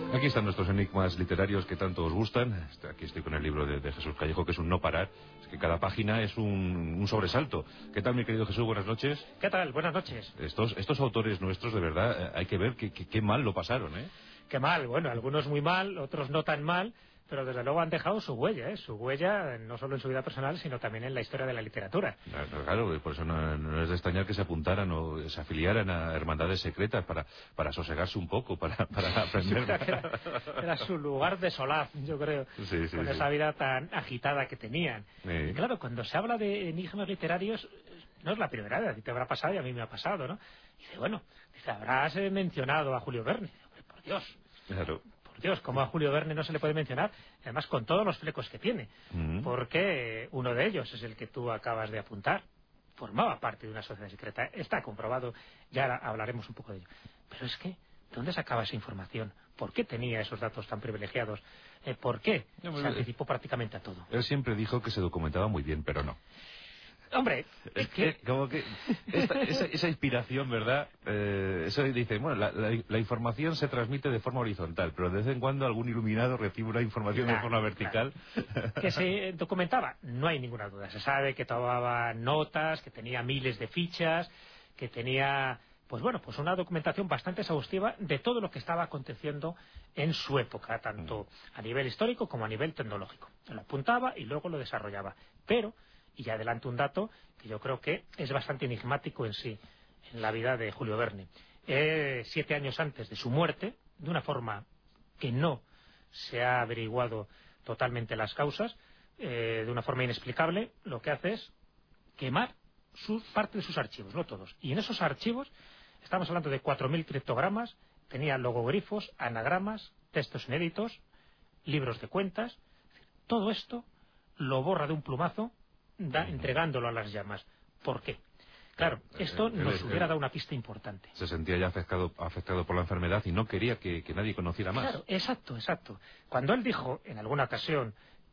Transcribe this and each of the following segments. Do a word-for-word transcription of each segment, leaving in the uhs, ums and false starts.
Aquí están nuestros enigmas literarios que tanto os gustan. Aquí estoy con el libro de, de Jesús Callejo, que es un no parar. Es que cada página es un, un sobresalto. ¿Qué tal, mi querido Jesús? Buenas noches. ¿Qué tal? Buenas noches. Estos, estos autores nuestros, de verdad, hay que ver qué que, que mal lo pasaron, ¿eh? Qué mal. Bueno, algunos muy mal, otros no tan mal, pero desde luego han dejado su huella, ¿eh? Su huella no solo en su vida personal, sino también en la historia de la literatura. Claro, claro, por eso no, no es de extrañar que se apuntaran o se afiliaran a hermandades secretas para, para sosegarse un poco, para, para aprender. Era, era su lugar de solaz, yo creo, sí, sí, con sí. esa vida tan agitada que tenían. Sí. Y claro, cuando se habla de enigmas literarios, no es la primera vez, a ti te habrá pasado y a mí me ha pasado, ¿no? Y dice, bueno, dice, habrás mencionado a Julio Verne. Dice, por Dios. Claro. Dios, como a Julio Verne no se le puede mencionar, además con todos los flecos que tiene, Mm. porque uno de ellos es el que tú acabas de apuntar, formaba parte de una sociedad secreta, está comprobado, ya hablaremos un poco de ello. Pero es que, ¿dónde sacaba esa información? ¿Por qué tenía esos datos tan privilegiados? Eh, ¿Por qué No, se anticipó prácticamente a todo? Él siempre dijo que se documentaba muy bien, pero no. Hombre, Es que, como que esta, esa, esa inspiración, ¿verdad? Eh, eso dice, bueno, la, la, la información se transmite de forma horizontal, pero de vez en cuando algún iluminado recibe una información claro, de forma vertical. Claro. ¿Que se documentaba? No hay ninguna duda. Se sabe que tomaba notas, que tenía miles de fichas, que tenía, pues bueno, pues una documentación bastante exhaustiva de todo lo que estaba aconteciendo en su época, tanto a nivel histórico como a nivel tecnológico. Se lo apuntaba y luego lo desarrollaba. Pero, y ya adelanto un dato que yo creo que es bastante enigmático en sí, en la vida de Julio Verne. Eh, siete años antes de su muerte, de una forma que no se ha averiguado totalmente las causas, eh, de una forma inexplicable, lo que hace es quemar su, parte de sus archivos, no todos. Y en esos archivos, estamos hablando de cuatro mil criptogramas, tenía logogrifos, anagramas, textos inéditos, libros de cuentas. Todo esto lo borra de un plumazo, Da, entregándolo a las llamas. ¿Por qué? Claro, esto nos hubiera dado una pista importante. Se sentía ya afectado, afectado por la enfermedad y no quería que, que nadie conociera más. Claro, exacto, exacto. Cuando él dijo en alguna ocasión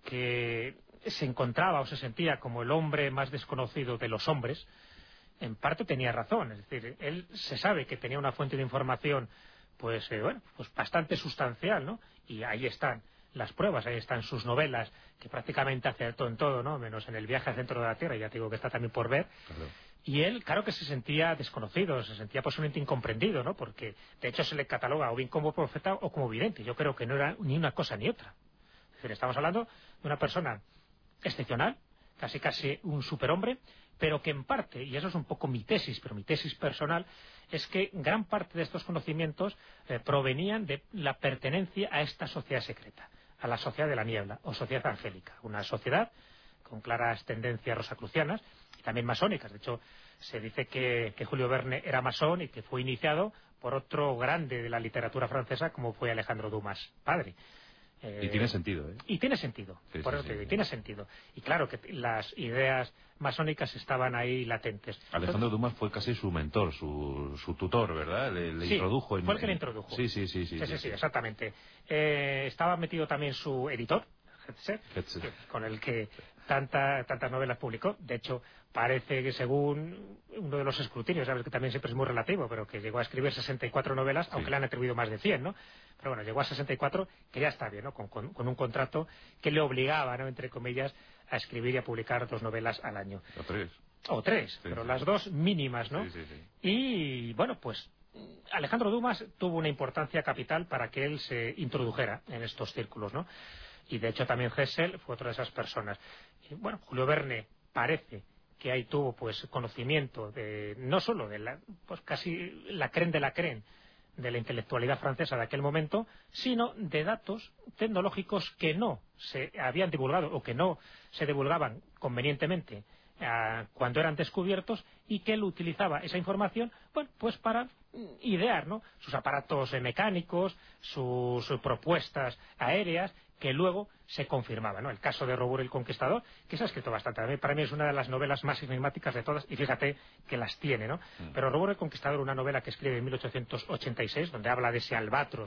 que se encontraba o se sentía como el hombre más desconocido de los hombres, en parte tenía razón. Es decir, él se sabe que tenía una fuente de información pues, eh, bueno, pues bastante sustancial, ¿no? Y ahí están las pruebas, ahí están sus novelas, que prácticamente acertó en todo, ¿no? Menos en el viaje al centro de la Tierra, ya te digo que está también por ver. Claro. Y él, claro que se sentía desconocido, se sentía posiblemente incomprendido, ¿no? Porque, de hecho, se le cataloga o bien como profeta o como vidente. Yo creo que no era ni una cosa ni otra. Es decir, estamos hablando de una persona excepcional, casi casi un superhombre, pero que en parte, y eso es un poco mi tesis, pero mi tesis personal, es que gran parte de estos conocimientos eh, provenían de la pertenencia a esta sociedad secreta, a la sociedad de la niebla, o sociedad angélica, una sociedad con claras tendencias rosacrucianas y también masónicas. De hecho, se dice que, que Julio Verne era masón y que fue iniciado por otro grande de la literatura francesa como fue Alejandro Dumas, padre. Eh, y tiene sentido, ¿eh? Y tiene sentido, sí, por sí, eso te digo, sí. y tiene sentido. Y claro que las ideas masónicas estaban ahí latentes. Alejandro Dumas fue casi su mentor, su, su tutor, ¿verdad? Le, le sí, introdujo en... fue el que le introdujo. Sí, sí, sí. Sí, sí, sí, sí, sí sí. exactamente. Eh, estaba metido también su editor, Hetze, Hetze. con el que tanta, tantas novelas publicó. De hecho, parece que según uno de los escrutinios, sabes que también siempre es muy relativo, pero que llegó a escribir sesenta y cuatro novelas, sí. Aunque le han atribuido más de cien, ¿no? Pero bueno, llegó a sesenta y cuatro, que ya está bien, ¿no? Con, con, con un contrato que le obligaba, ¿no? Entre comillas, a escribir y a publicar dos novelas al año. O tres. O tres, sí, pero sí. Las dos mínimas, ¿no? Sí, sí, sí. Y bueno, pues Alejandro Dumas tuvo una importancia capital para que él se introdujera en estos círculos, ¿no? Y de hecho también Hessel fue otra de esas personas. Y bueno, Julio Verne parece que ahí tuvo pues conocimiento de no solo de la, pues casi la creen de la creen de la intelectualidad francesa de aquel momento, sino de datos tecnológicos que no se habían divulgado o que no se divulgaban convenientemente eh, cuando eran descubiertos, y que él utilizaba esa información, bueno, pues para idear, ¿no? Sus aparatos eh, mecánicos, sus, sus propuestas aéreas, que luego se confirmaba, ¿no? El caso de Robur el Conquistador, que se ha escrito bastante. A mí, para mí es una de las novelas más enigmáticas de todas, y fíjate que las tiene, ¿no? Mm. Pero Robur el Conquistador, una novela que escribe en mil ochocientos ochenta y seis, donde habla de ese albatros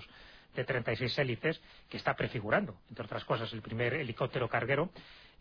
de treinta y seis hélices, que está prefigurando, entre otras cosas, el primer helicóptero carguero,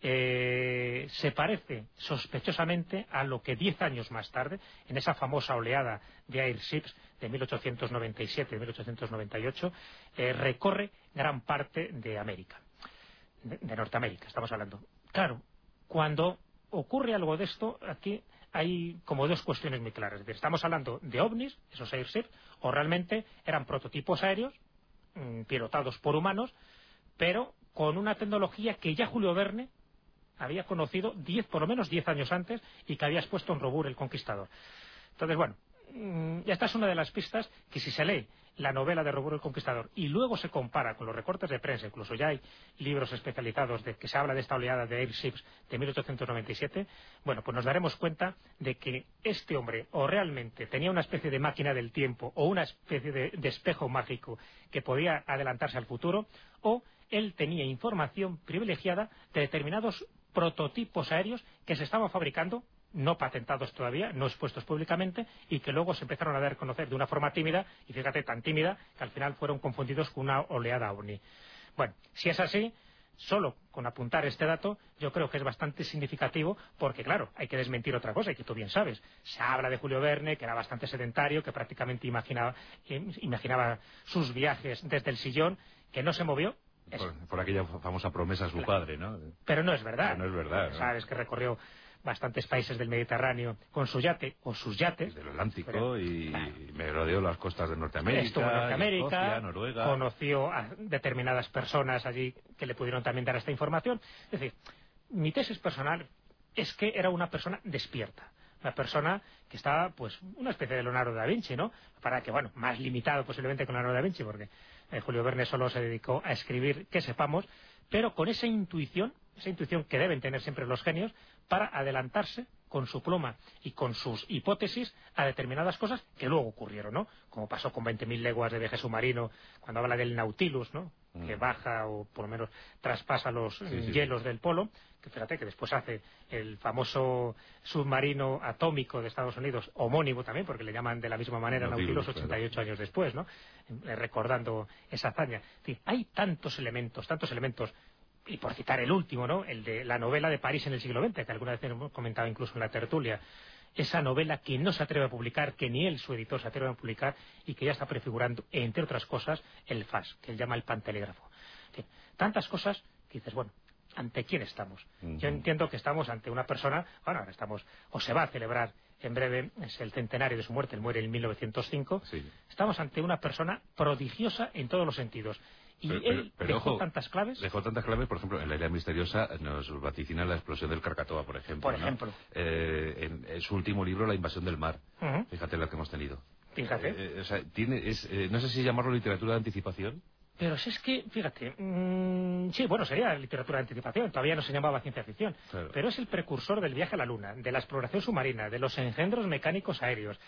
eh, se parece sospechosamente a lo que diez años más tarde, en esa famosa oleada de airships de mil ochocientos noventa y siete y mil ochocientos noventa y ocho, eh, recorre gran parte de América, de, de Norteamérica, estamos hablando. Claro, cuando ocurre algo de esto, aquí hay como dos cuestiones muy claras. Es decir, estamos hablando de ovnis, esos airships, o realmente eran prototipos aéreos mmm, pilotados por humanos, pero con una tecnología que ya Julio Verne había conocido diez, por lo menos diez años antes, y que había expuesto en Robur el Conquistador. Entonces, bueno, esta es una de las pistas que, si se lee la novela de Robur el Conquistador y luego se compara con los recortes de prensa, incluso ya hay libros especializados de que se habla de esta oleada de airships de mil ochocientos noventa y siete, bueno, pues nos daremos cuenta de que este hombre o realmente tenía una especie de máquina del tiempo o una especie de, de espejo mágico que podía adelantarse al futuro, o él tenía información privilegiada de determinados prototipos aéreos que se estaban fabricando, no patentados todavía, no expuestos públicamente, y que luego se empezaron a dar a conocer de una forma tímida, y fíjate, tan tímida, que al final fueron confundidos con una oleada ovni. Bueno, si es así, solo con apuntar este dato, yo creo que es bastante significativo, porque claro, hay que desmentir otra cosa, y que tú bien sabes. Se habla de Julio Verne, que era bastante sedentario, que prácticamente imaginaba, imaginaba sus viajes desde el sillón, que no se movió. Por, por aquella famosa promesa a su claro. padre, ¿no? Pero no es verdad. Pero no es verdad, ¿no? Sabes que recorrió bastantes países del Mediterráneo con su yate o sus yates del Atlántico, pero, y claro. me rodeó las costas de Norteamérica, estuvo en Norteamérica, Escocia, Noruega, conoció a determinadas personas allí que le pudieron también dar esta información. Es decir, mi tesis personal es que era una persona despierta, una persona que estaba, pues, una especie de Leonardo da Vinci, ¿no? Para que, bueno, más limitado posiblemente con Leonardo da Vinci, porque eh, Julio Verne solo se dedicó a escribir que sepamos, pero con esa intuición, esa intuición que deben tener siempre los genios, para adelantarse con su pluma y con sus hipótesis a determinadas cosas que luego ocurrieron, ¿no? Como pasó con veinte mil leguas de viaje submarino, cuando habla del Nautilus, ¿no? Mm. Que baja o por lo menos traspasa los sí, sí, hielos sí. del polo, que fíjate que después hace el famoso submarino atómico de Estados Unidos, homónimo también, porque le llaman de la misma manera Nautilus, Nautilus ochenta y ocho claro. años después, ¿no? Eh, recordando esa hazaña. Es decir, hay tantos elementos, tantos elementos. Y por citar el último, ¿no? El de la novela de París en el siglo veinte, que alguna vez hemos comentado incluso en la tertulia. Esa novela que no se atreve a publicar, que ni él, su editor, se atreve a publicar, y que ya está prefigurando, entre otras cosas, el F A S, que él llama el pantelégrafo. En fin, tantas cosas que dices, bueno, ¿ante quién estamos? Uh-huh. Yo entiendo que estamos ante una persona, bueno, ahora estamos, o se va a celebrar en breve, es el centenario de su muerte, él muere en mil novecientos cinco, sí. Estamos ante una persona prodigiosa en todos los sentidos. Y pero, él pero, dejó ojo, tantas claves. Dejó tantas claves, por ejemplo, en la Isla Misteriosa nos vaticina la explosión del Krakatoa, por ejemplo. Por ejemplo. ¿no? Eh, en, en su último libro, La invasión del mar. Uh-huh. Fíjate lo que hemos tenido. Fíjate. Eh, o sea, tiene, es, eh, no sé si llamarlo literatura de anticipación. Pero si es que, fíjate, mmm, sí, bueno, sería literatura de anticipación, todavía no se llamaba ciencia ficción, claro. Pero es el precursor del viaje a la Luna, de la exploración submarina, de los engendros mecánicos aéreos,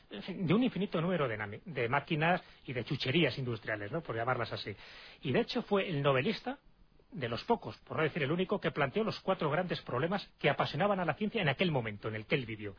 de un infinito número de, de máquinas y de chucherías industriales, ¿no? Por llamarlas así. Y de hecho fue el novelista de los pocos, por no decir el único, que planteó los cuatro grandes problemas que apasionaban a la ciencia en aquel momento en el que él vivió.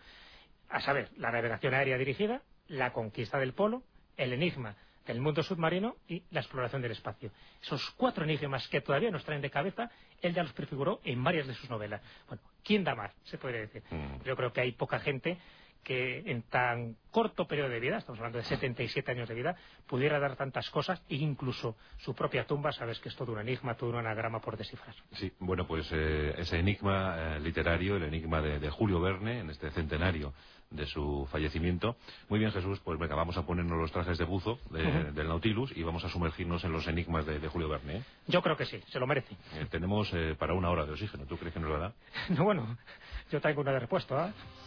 A saber, la navegación aérea dirigida, la conquista del polo, el enigma del mundo submarino y la exploración del espacio. Esos cuatro enigmas que todavía nos traen de cabeza, él ya los prefiguró en varias de sus novelas. Bueno, ¿quién da más? Se podría decir. Mm. Yo creo que hay poca gente que en tan corto periodo de vida, estamos hablando de setenta y siete años de vida, pudiera dar tantas cosas, e incluso su propia tumba, sabes que es todo un enigma, todo un anagrama por descifrar. Sí, bueno, pues eh, ese enigma eh, literario, el enigma de, de Julio Verne, en este centenario de su fallecimiento. Muy bien, Jesús, pues venga, vamos a ponernos los trajes de buzo de, uh-huh. del Nautilus y vamos a sumergirnos en los enigmas de, de Julio Verne, ¿eh? Yo creo que sí, se lo merece. Eh, tenemos eh, para una hora de oxígeno, ¿tú crees que nos la da? No, bueno, yo traigo una de repuesto, ¿eh?